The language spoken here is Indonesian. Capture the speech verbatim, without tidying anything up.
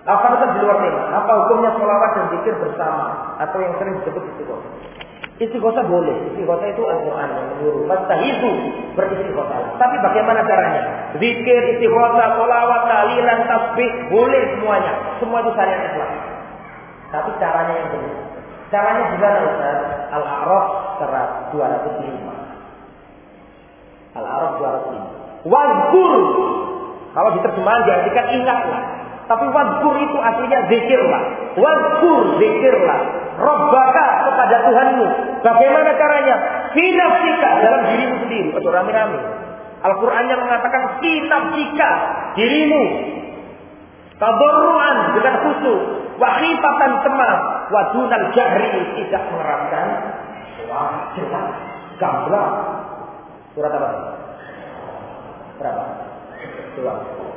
Akan tetap di luar tema. Apa hukumnya sholawat dan zikir bersama atau yang sering disebut istighosah? Istighosah boleh. Istighosah itu Al-Quran yang menyuruh. Fastahizu beristighosah. Tapi bagaimana caranya? Zikir, istighosah, sholawat, tahlilan, tasbih boleh semuanya. Semua itu syariat Islam. Tapi caranya yang benar. Caranya gimana Ustaz? Al-A'raf dua ratus lima. Al-A'raf dua ratus lima. Wadkur. Kalau diterjemahkan diartikan ingatlah. Tapi wadkur itu aslinya zikirlah. Wadkur zikirlah. Rabbaka kepada Tuhanmu. Bagaimana caranya? Fi nafsika dalam dirimu sendiri. Ojo rame-rame. Al-Qur'annya mengatakan fi nafsika dirimu. Tadarruan dengan khusyuk. Wa khifatan cemas. Wa dunal jahri tidak mengeraskan suara jelas. Gamblang. Surat apa? Berapa? Surat.